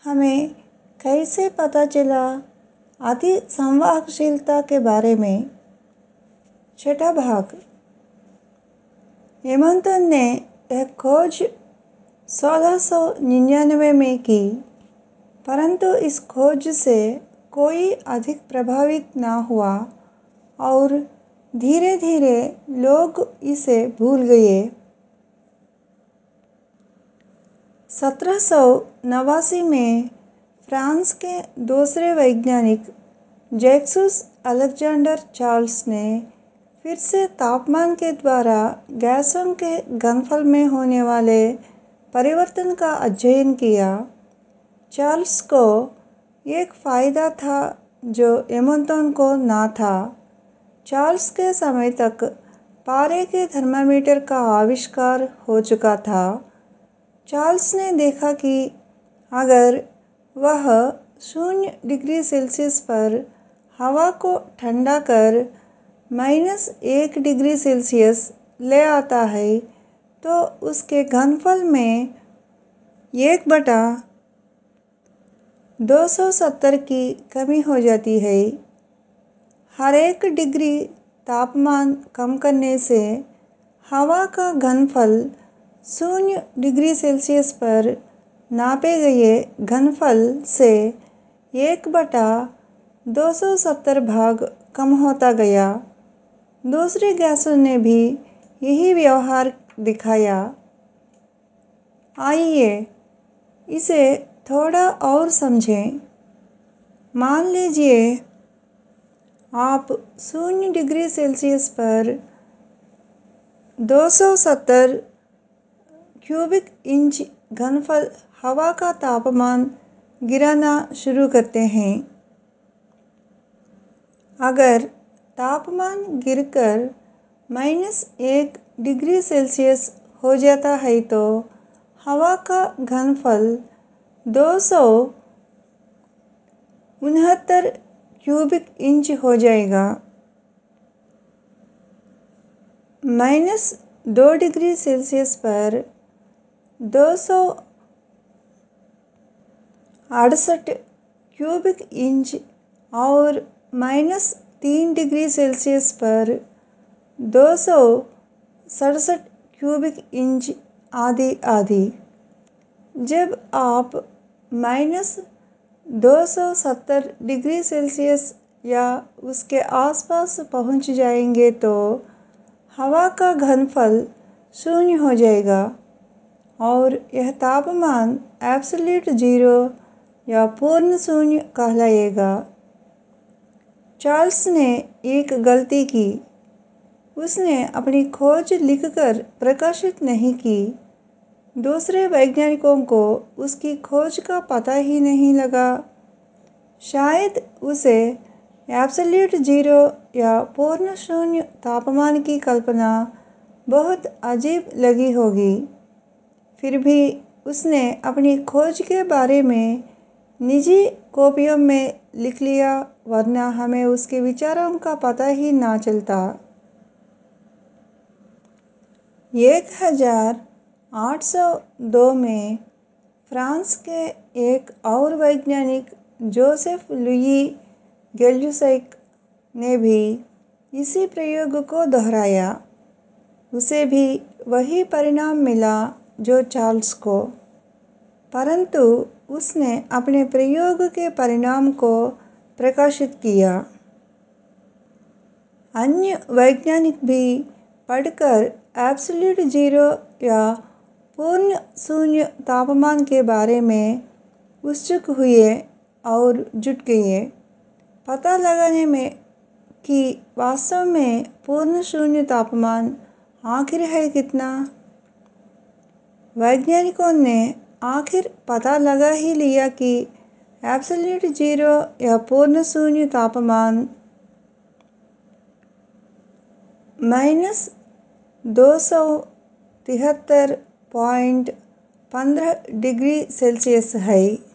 हमें कैसे पता चला अति संवाहकशीलता के बारे में। छठा भाग। एमंटन ने यह खोज 1699 में की, परंतु इस खोज से कोई अधिक प्रभावित न हुआ और धीरे धीरे लोग इसे भूल गए। 1789 में फ्रांस के दूसरे वैज्ञानिक जैक्स अलेक्जेंडर चार्ल्स ने फिर से तापमान के द्वारा गैसों के घनफल में होने वाले परिवर्तन का अध्ययन किया। चार्ल्स को एक फायदा था जो एमंटन को न था। चार्ल्स के समय तक पारे के थर्मामीटर का आविष्कार हो चुका था। चार्ल्स ने देखा कि अगर वह 0 डिग्री सेल्सियस पर हवा को ठंडा कर -1 डिग्री सेल्सियस ले आता है तो उसके घनफल में 1/270 की कमी हो जाती है। हर 1 डिग्री तापमान कम करने से हवा का घनफल 0 डिग्री सेल्सियस पर नापे गए घनफल से 1/270 भाग कम होता गया। दूसरी गैसों ने भी यही व्यवहार दिखाया। आइए इसे थोड़ा और समझें। मान लीजिए आप 0 डिग्री सेल्सियस पर 270 क्यूबिक इंच घनफल हवा का तापमान गिराना शुरू करते हैं। अगर तापमान गिरकर -1 डिग्री सेल्सियस हो जाता है तो हवा का घनफल 269 क्यूबिक इंच हो जाएगा। -2 डिग्री सेल्सियस पर 268 क्यूबिक इंच और -3 डिग्री सेल्सियस पर 267 क्यूबिक इंच आदि आदि। जब आप -270 डिग्री सेल्सियस या उसके आसपास पहुंच जाएंगे तो हवा का घनफल 0 हो जाएगा और यह तापमान एब्सोल्यूट ज़ीरो या पूर्ण शून्य कहलाएगा। चार्ल्स ने एक गलती की। उसने अपनी खोज लिखकर प्रकाशित नहीं की। दूसरे वैज्ञानिकों को उसकी खोज का पता ही नहीं लगा। शायद उसे एब्सोल्यूट ज़ीरो या पूर्ण शून्य तापमान की कल्पना बहुत अजीब लगी होगी। फिर भी उसने अपनी खोज के बारे में निजी कॉपियों में लिख लिया, वरना हमें उसके विचारों का पता ही ना चलता। 1802 में फ्रांस के एक और वैज्ञानिक जोसेफ लुई गैल्युसेक ने भी इसी प्रयोग को दोहराया। उसे भी वही परिणाम मिला जो चार्ल्स को, परंतु उसने अपने प्रयोग के परिणाम को प्रकाशित किया। अन्य वैज्ञानिक भी पढ़कर एब्सोल्यूट ज़ीरो या पूर्ण शून्य तापमान के बारे में उत्सुक हुए और जुट गए पता लगाने में कि वास्तव में पूर्ण शून्य तापमान आखिर है कितना। वैज्ञानिकों ने आखिर पता लगा ही लिया कि एब्सोल्यूट ज़ीरो या पूर्ण शून्य तापमान -273.15 डिग्री सेल्सियस है।